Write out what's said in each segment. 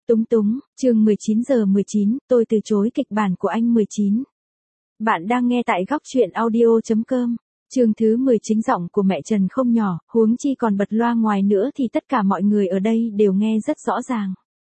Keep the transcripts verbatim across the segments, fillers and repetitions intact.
Túng túng, chương mười chín giờ mười chín, tôi từ chối kịch bản của anh mười chín. Bạn đang nghe tại góc truyện audio chấm com. Chương thứ mười chín, giọng của mẹ Trần không nhỏ, huống chi còn bật loa ngoài nữa thì tất cả mọi người ở đây đều nghe rất rõ ràng.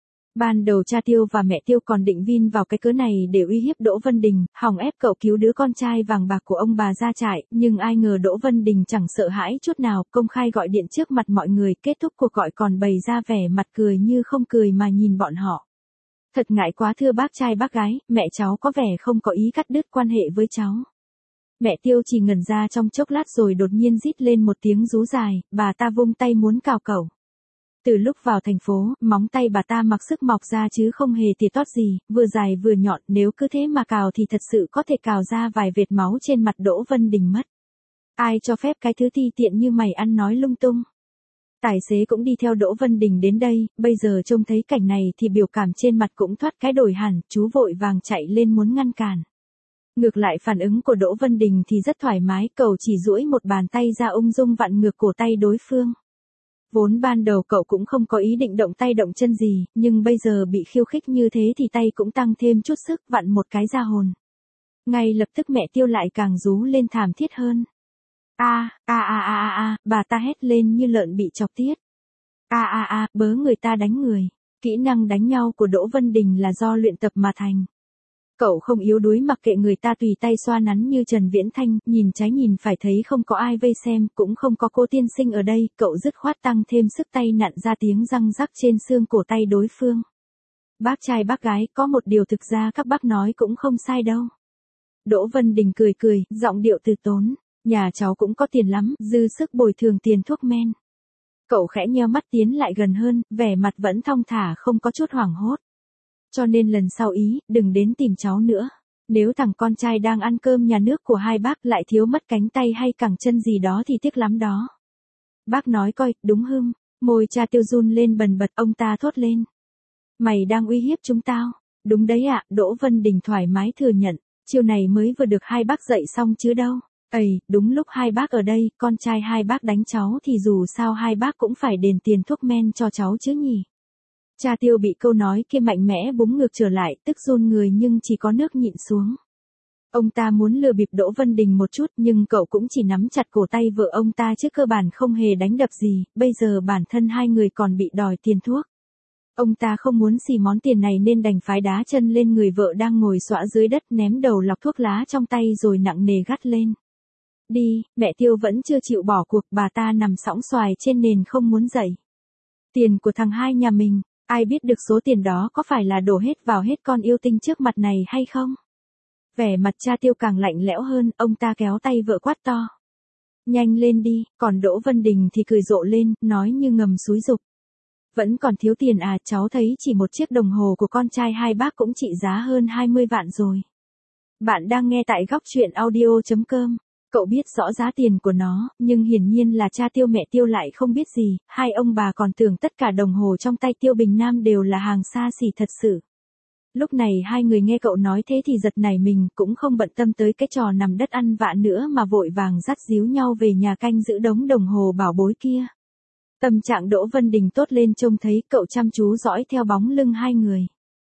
Ban đầu cha Tiêu và mẹ Tiêu còn định vin vào cái cớ này để uy hiếp Đỗ Vân Đình, hòng ép cậu cứu đứa con trai vàng bạc của ông bà ra trại, nhưng ai ngờ Đỗ Vân Đình chẳng sợ hãi chút nào, công khai gọi điện trước mặt mọi người, kết thúc cuộc gọi còn bày ra vẻ mặt cười như không cười mà nhìn bọn họ. Thật ngại quá thưa bác trai bác gái, mẹ cháu có vẻ không có ý cắt đứt quan hệ với cháu. Mẹ Tiêu chỉ ngẩn ra trong chốc lát rồi đột nhiên rít lên một tiếng rú dài, bà ta vung tay muốn cào cậu. Từ lúc vào thành phố, móng tay bà ta mặc sức mọc ra chứ không hề tỉa tót gì, vừa dài vừa nhọn, nếu cứ thế mà cào thì thật sự có thể cào ra vài vệt máu trên mặt Đỗ Vân Đình mất. Ai cho phép cái thứ ti tiện như mày ăn nói lung tung. Tài xế cũng đi theo Đỗ Vân Đình đến đây, bây giờ trông thấy cảnh này thì biểu cảm trên mặt cũng thoát cái đổi hẳn, chú vội vàng chạy lên muốn ngăn cản. Ngược lại phản ứng của Đỗ Vân Đình thì rất thoải mái, cậu chỉ duỗi một bàn tay ra ung dung vặn ngược cổ tay đối phương. Vốn ban đầu cậu cũng không có ý định động tay động chân gì, nhưng bây giờ bị khiêu khích như thế thì tay cũng tăng thêm chút sức, vặn một cái ra hồn. Ngay lập tức mẹ Tiêu lại càng rú lên thảm thiết hơn. A, a a a a a, bà ta hét lên như lợn bị chọc tiết. A a a, bớ người ta đánh người. Kỹ năng đánh nhau của Đỗ Vân Đình là do luyện tập mà thành. Cậu không yếu đuối mặc kệ người ta tùy tay xoa nắn như Trần Viễn Thanh, nhìn trái nhìn phải thấy không có ai vây xem, cũng không có cô tiên sinh ở đây, cậu dứt khoát tăng thêm sức tay nặn ra tiếng răng rắc trên xương cổ tay đối phương. Bác trai bác gái, có một điều thực ra các bác nói cũng không sai đâu. Đỗ Vân Đình cười cười, giọng điệu từ tốn, nhà cháu cũng có tiền lắm, dư sức bồi thường tiền thuốc men. Cậu khẽ nheo mắt tiến lại gần hơn, vẻ mặt vẫn thong thả không có chút hoảng hốt. Cho nên lần sau ý, đừng đến tìm cháu nữa. Nếu thằng con trai đang ăn cơm nhà nước của hai bác lại thiếu mất cánh tay hay cẳng chân gì đó thì tiếc lắm đó. Bác nói coi, đúng hưng, môi cha Tiêu run lên bần bật, ông ta thốt lên. Mày đang uy hiếp chúng tao. Đúng đấy ạ, Đỗ Vân Đình thoải mái thừa nhận, chiều này mới vừa được hai bác dạy xong chứ đâu. Ây, đúng lúc hai bác ở đây, con trai hai bác đánh cháu thì dù sao hai bác cũng phải đền tiền thuốc men cho cháu chứ nhỉ. Cha Tiêu bị câu nói kia mạnh mẽ búng ngược trở lại, tức run người nhưng chỉ có nước nhịn xuống. Ông ta muốn lừa bịp Đỗ Vân Đình một chút nhưng cậu cũng chỉ nắm chặt cổ tay vợ ông ta chứ cơ bản không hề đánh đập gì, bây giờ bản thân hai người còn bị đòi tiền thuốc. Ông ta không muốn xì món tiền này nên đành phái đá chân lên người vợ đang ngồi xõa dưới đất, ném đầu lọc thuốc lá trong tay rồi nặng nề gắt lên. Đi, mẹ Tiêu vẫn chưa chịu bỏ cuộc, bà ta nằm sõng xoài trên nền không muốn dậy. Tiền của thằng hai nhà mình. Ai biết được số tiền đó có phải là đổ hết vào hết con yêu tinh trước mặt này hay không? Vẻ mặt cha Tiêu càng lạnh lẽo hơn, ông ta kéo tay vợ quát to. Nhanh lên đi, còn Đỗ Vân Đình thì cười rộ lên, nói như ngầm xúi giục. Vẫn còn thiếu tiền à, cháu thấy chỉ một chiếc đồng hồ của con trai hai bác cũng trị giá hơn hai mươi vạn rồi. Bạn đang nghe tại góc truyện audio chấm com. Cậu biết rõ giá tiền của nó, nhưng hiển nhiên là cha Tiêu mẹ Tiêu lại không biết gì, hai ông bà còn tưởng tất cả đồng hồ trong tay Tiêu Bình Nam đều là hàng xa xỉ thật sự. Lúc này hai người nghe cậu nói thế thì giật nảy mình, cũng không bận tâm tới cái trò nằm đất ăn vạ nữa mà vội vàng dắt díu nhau về nhà canh giữ đống đồng hồ bảo bối kia. Tâm trạng Đỗ Vân Đình tốt lên trông thấy cậu chăm chú dõi theo bóng lưng hai người.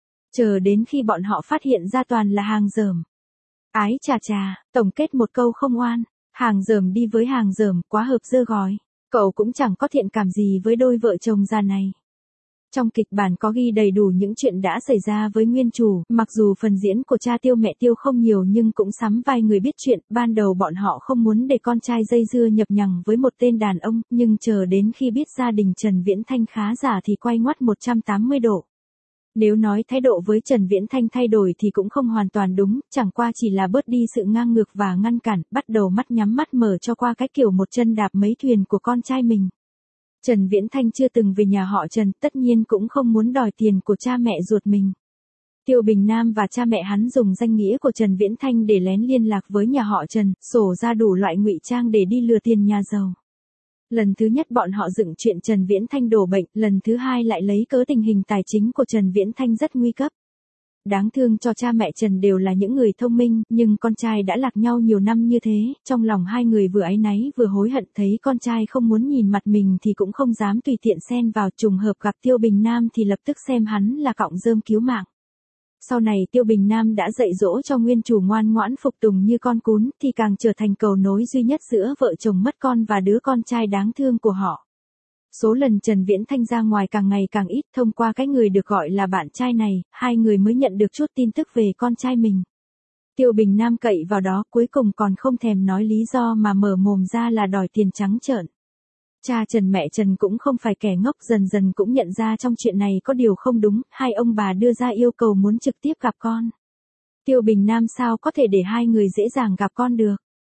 Chờ đến khi bọn họ phát hiện ra toàn là hàng dởm. Ái chà chà, tổng kết một câu không oan, hàng dởm đi với hàng dởm, quá hợp dơ gói. Cậu cũng chẳng có thiện cảm gì với đôi vợ chồng già này. Trong kịch bản có ghi đầy đủ những chuyện đã xảy ra với nguyên chủ, mặc dù phần diễn của cha Tiêu mẹ Tiêu không nhiều nhưng cũng sắm vai người biết chuyện, ban đầu bọn họ không muốn để con trai dây dưa nhập nhằng với một tên đàn ông, nhưng chờ đến khi biết gia đình Trần Viễn Thanh khá giả thì quay ngoắt một trăm tám mươi độ. Nếu nói thái độ với Trần Viễn Thanh thay đổi thì cũng không hoàn toàn đúng, chẳng qua chỉ là bớt đi sự ngang ngược và ngăn cản, bắt đầu mắt nhắm mắt mở cho qua cái kiểu một chân đạp mấy thuyền của con trai mình. Trần Viễn Thanh chưa từng về nhà họ Trần, tất nhiên cũng không muốn đòi tiền của cha mẹ ruột mình. Tiêu Bình Nam và cha mẹ hắn dùng danh nghĩa của Trần Viễn Thanh để lén liên lạc với nhà họ Trần, sổ ra đủ loại ngụy trang để đi lừa tiền nhà giàu. Lần thứ nhất bọn họ dựng chuyện Trần Viễn Thanh đổ bệnh, lần thứ hai lại lấy cớ tình hình tài chính của Trần Viễn Thanh rất nguy cấp. đáng thương cho cha mẹ Trần đều là những người thông minh, nhưng con trai đã lạc nhau nhiều năm như thế, trong lòng hai người vừa áy náy vừa hối hận, thấy con trai không muốn nhìn mặt mình thì cũng không dám tùy tiện xen vào, trùng hợp gặp Tiêu Bình Nam thì lập tức xem hắn là cọng rơm cứu mạng. Sau này Tiêu Bình Nam đã dạy dỗ cho nguyên chủ ngoan ngoãn phục tùng như con cún, thì càng trở thành cầu nối duy nhất giữa vợ chồng mất con và đứa con trai đáng thương của họ. Số lần Trần Viễn Thanh ra ngoài càng ngày càng ít, thông qua cái người được gọi là bạn trai này, hai người mới nhận được chút tin tức về con trai mình. Tiêu Bình Nam cậy vào đó, cuối cùng còn không thèm nói lý do mà mở mồm ra là đòi tiền trắng trợn. Cha Trần mẹ Trần cũng không phải kẻ ngốc, dần dần cũng nhận ra trong chuyện này có điều không đúng, hai ông bà đưa ra yêu cầu muốn trực tiếp gặp con. Tiêu Bình Nam sao có thể để hai người dễ dàng gặp con được.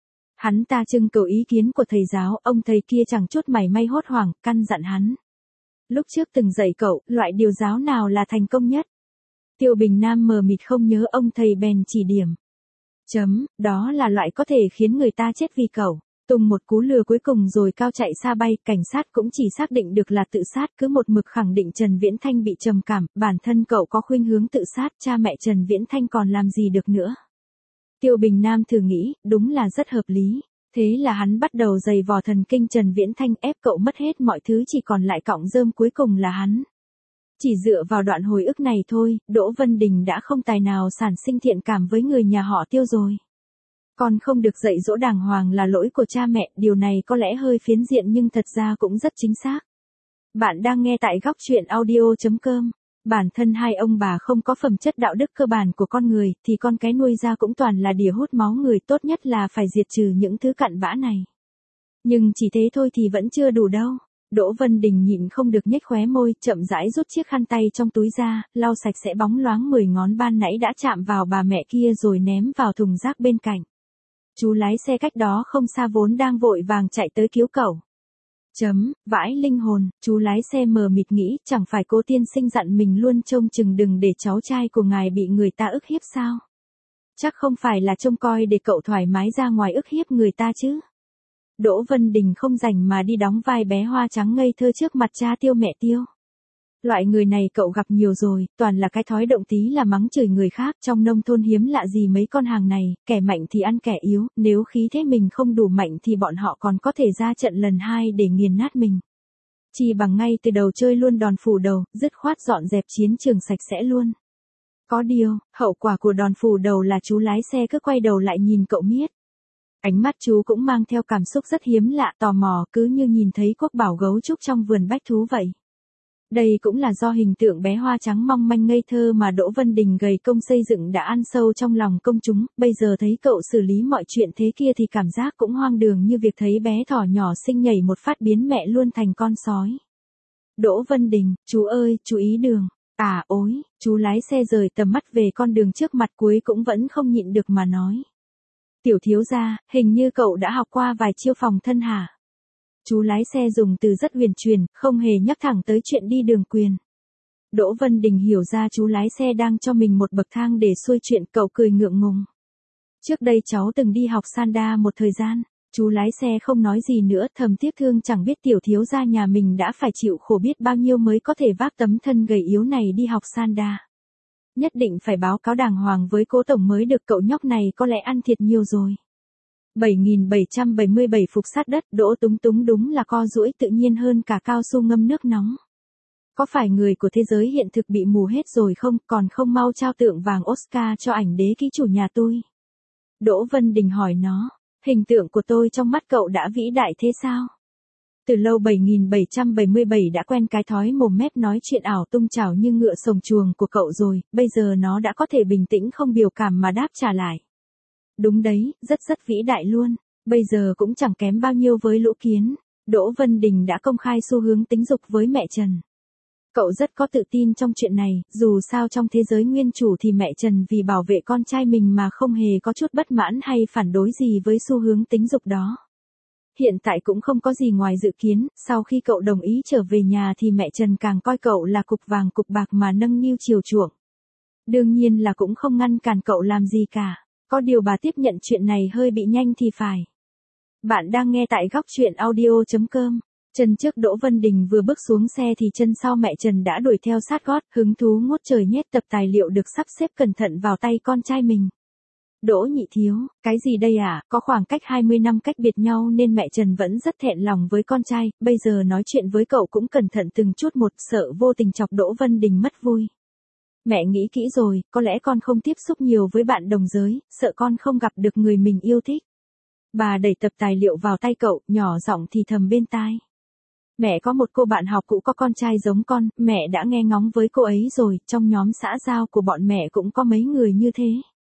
Hắn ta trưng cầu ý kiến của thầy giáo, ông thầy kia chẳng chút mảy may hốt hoảng, căn dặn hắn. Lúc trước từng dạy cậu, loại điều giáo nào là thành công nhất? Tiêu Bình Nam mờ mịt không nhớ, ông thầy bèn chỉ điểm. Chấm, đó là loại có thể khiến người ta chết vì cậu. Tung một cú lừa cuối cùng rồi cao chạy xa bay, cảnh sát cũng chỉ xác định được là tự sát, cứ một mực khẳng định Trần Viễn Thanh bị trầm cảm, bản thân cậu có khuynh hướng tự sát, cha mẹ Trần Viễn Thanh còn làm gì được nữa. Tiêu Bình Nam thử nghĩ, đúng là rất hợp lý. Thế là hắn bắt đầu giày vò thần kinh Trần Viễn Thanh, ép cậu mất hết mọi thứ, chỉ còn lại cọng rơm cuối cùng là hắn. Chỉ dựa vào đoạn hồi ức này thôi, Đỗ Vân Đình đã không tài nào sản sinh thiện cảm với người nhà họ Tiêu rồi. Con không được dạy dỗ đàng hoàng là lỗi của cha mẹ, điều này có lẽ hơi phiến diện nhưng thật ra cũng rất chính xác. Bạn đang nghe tại góc truyện audio chấm com. Bản thân hai ông bà không có phẩm chất đạo đức cơ bản của con người, thì con cái nuôi ra cũng toàn là đỉa hút máu người, tốt nhất là phải diệt trừ những thứ cặn bã này. Nhưng chỉ thế thôi thì vẫn chưa đủ đâu. Đỗ Vân Đình nhịn không được nhếch khóe môi, chậm rãi rút chiếc khăn tay trong túi ra, lau sạch sẽ bóng loáng mười ngón ban nãy đã chạm vào bà mẹ kia rồi ném vào thùng rác bên cạnh. Chú lái xe cách đó không xa vốn đang vội vàng chạy tới cứu cậu. Chấm, vãi linh hồn, chú lái xe mờ mịt nghĩ, chẳng phải Cố tiên sinh dặn mình luôn trông chừng đừng để cháu trai của ngài bị người ta ức hiếp sao? Chắc không phải là trông coi để cậu thoải mái ra ngoài ức hiếp người ta chứ? Đỗ Vân Đình không rảnh mà đi đóng vai bé hoa trắng ngây thơ trước mặt cha Tiêu mẹ Tiêu. Loại người này cậu gặp nhiều rồi, toàn là cái thói động tí là mắng chửi người khác, trong nông thôn hiếm lạ gì mấy con hàng này, kẻ mạnh thì ăn kẻ yếu, nếu khí thế mình không đủ mạnh thì bọn họ còn có thể ra trận lần hai để nghiền nát mình. Chỉ bằng ngay từ đầu chơi luôn đòn phủ đầu, dứt khoát dọn dẹp chiến trường sạch sẽ luôn. Có điều, hậu quả của đòn phủ đầu là chú lái xe cứ quay đầu lại nhìn cậu miết. Ánh mắt chú cũng mang theo cảm xúc rất hiếm lạ, tò mò, cứ như nhìn thấy quốc bảo gấu trúc trong vườn bách thú vậy. Đây cũng là do hình tượng bé hoa trắng mong manh ngây thơ mà Đỗ Vân Đình gầy công xây dựng đã ăn sâu trong lòng công chúng, bây giờ thấy cậu xử lý mọi chuyện thế kia thì cảm giác cũng hoang đường như việc thấy bé thỏ nhỏ xinh nhảy một phát biến mẹ luôn thành con sói. Đỗ Vân Đình, chú ơi, chú ý đường. À ối, chú lái xe rời tầm mắt về con đường trước mặt cuối cũng vẫn không nhịn được mà nói. Tiểu thiếu gia, hình như cậu đã học qua vài chiêu phòng thân hả? Chú lái xe dùng từ rất huyền truyền, không hề nhắc thẳng tới chuyện đi đường quyền. Đỗ Vân Đình hiểu ra chú lái xe đang cho mình một bậc thang để xuôi chuyện, cậu cười ngượng ngùng. Trước đây cháu từng đi học Sanda một thời gian, chú lái xe không nói gì nữa, thầm tiếc thương chẳng biết tiểu thiếu gia nhà mình đã phải chịu khổ biết bao nhiêu mới có thể vác tấm thân gầy yếu này đi học Sanda. Nhất định phải báo cáo đàng hoàng với Cố tổng mới được, cậu nhóc này có lẽ ăn thiệt nhiều rồi. bảy nghìn bảy trăm bảy mươi bảy phục sát đất, Đỗ Túng Túng đúng là co duỗi tự nhiên hơn cả cao su ngâm nước nóng. Có phải người của thế giới hiện thực bị mù hết rồi không, còn không mau trao tượng vàng Oscar cho ảnh đế ký chủ nhà tôi? Đỗ Vân Đình hỏi nó, hình tượng của tôi trong mắt cậu đã vĩ đại thế sao? Từ lâu bảy nghìn bảy trăm bảy mươi bảy đã quen cái thói mồm mép nói chuyện ảo tung chảo như ngựa sồng chuồng của cậu rồi, bây giờ nó đã có thể bình tĩnh không biểu cảm mà đáp trả lại. Đúng đấy, rất rất vĩ đại luôn, bây giờ cũng chẳng kém bao nhiêu với Lũ Kiến. Đỗ Vân Đình đã công khai xu hướng tính dục với mẹ Trần. Cậu rất có tự tin trong chuyện này, dù sao trong thế giới nguyên chủ thì mẹ Trần vì bảo vệ con trai mình mà không hề có chút bất mãn hay phản đối gì với xu hướng tính dục đó. Hiện tại cũng không có gì ngoài dự kiến, sau khi cậu đồng ý trở về nhà thì mẹ Trần càng coi cậu là cục vàng cục bạc mà nâng niu chiều chuộng. Đương nhiên là cũng không ngăn cản cậu làm gì cả, có điều bà tiếp nhận chuyện này hơi bị nhanh thì phải. Bạn đang nghe tại góc truyện audio chấm com. Chân trước Đỗ Vân Đình vừa bước xuống xe thì chân sau mẹ Trần đã đuổi theo sát gót, hứng thú ngút trời nhét tập tài liệu được sắp xếp cẩn thận vào tay con trai mình. Đỗ Nhị Thiếu, cái gì đây à, có khoảng cách hai mươi năm cách biệt nhau nên mẹ Trần vẫn rất thẹn lòng với con trai, bây giờ nói chuyện với cậu cũng cẩn thận từng chút một, sợ vô tình chọc Đỗ Vân Đình mất vui. Mẹ nghĩ kỹ rồi, có lẽ con không tiếp xúc nhiều với bạn đồng giới, sợ con không gặp được người mình yêu thích. Bà đẩy tập tài liệu vào tay cậu, nhỏ giọng thì thầm bên tai. Mẹ có một cô bạn học cũ có con trai giống con, mẹ đã nghe ngóng với cô ấy rồi, trong nhóm xã giao của bọn mẹ cũng có mấy người như thế.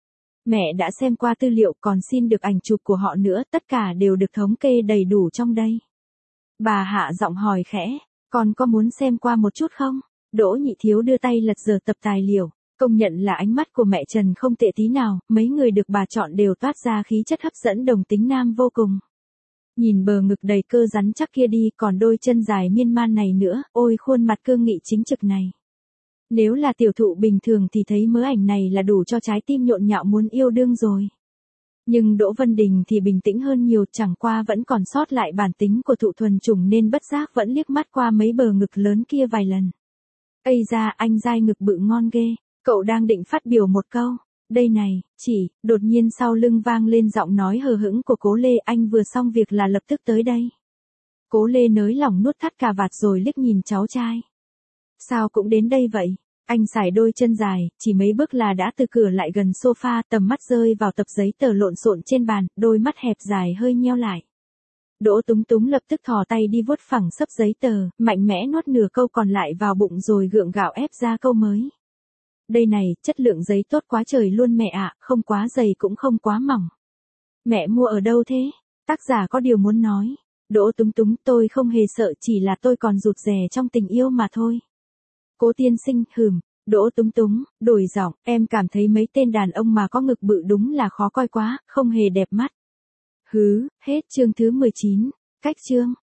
Mẹ đã xem qua tư liệu còn xin được ảnh chụp của họ nữa, tất cả đều được thống kê đầy đủ trong đây. Bà hạ giọng hỏi khẽ, con có muốn xem qua một chút không? Đỗ Nhị Thiếu đưa tay lật dở tập tài liệu, công nhận là ánh mắt của mẹ Trần không tệ tí nào, mấy người được bà chọn đều toát ra khí chất hấp dẫn đồng tính nam vô cùng. Nhìn bờ ngực đầy cơ rắn chắc kia đi, còn đôi chân dài miên man này nữa, ôi khuôn mặt cương nghị chính trực này. Nếu là tiểu thụ bình thường thì thấy mớ ảnh này là đủ cho trái tim nhộn nhạo muốn yêu đương rồi. Nhưng Đỗ Vân Đình thì bình tĩnh hơn nhiều, chẳng qua vẫn còn sót lại bản tính của thụ thuần chủng nên bất giác vẫn liếc mắt qua mấy bờ ngực lớn kia vài lần. Ây da, anh dai ngực bự ngon ghê, cậu đang định phát biểu một câu. Đây này, chỉ, đột nhiên sau lưng vang lên giọng nói hờ hững của Cố Lê, anh vừa xong việc là lập tức tới đây. Cố Lê nới lỏng nuốt thắt cà vạt rồi liếc nhìn cháu trai. Sao cũng đến đây vậy? Anh sải đôi chân dài, chỉ mấy bước là đã từ cửa lại gần sofa, tầm mắt rơi vào tập giấy tờ lộn xộn trên bàn, đôi mắt hẹp dài hơi nheo lại. Đỗ Túng Túng lập tức thò tay đi vuốt phẳng xấp giấy tờ, mạnh mẽ nuốt nửa câu còn lại vào bụng rồi gượng gạo ép ra câu mới. Đây này, chất lượng giấy tốt quá trời luôn mẹ ạ, không quá dày cũng không quá mỏng. Mẹ mua ở đâu thế? Tác giả có điều muốn nói. Đỗ Túng Túng, tôi không hề sợ, chỉ là tôi còn rụt rè trong tình yêu mà thôi. Cố tiên sinh, hừm. Đỗ Túng Túng, đổi giọng, em cảm thấy mấy tên đàn ông mà có ngực bự đúng là khó coi quá, không hề đẹp mắt. Hứ, hết chương thứ mười chín. Cách chương.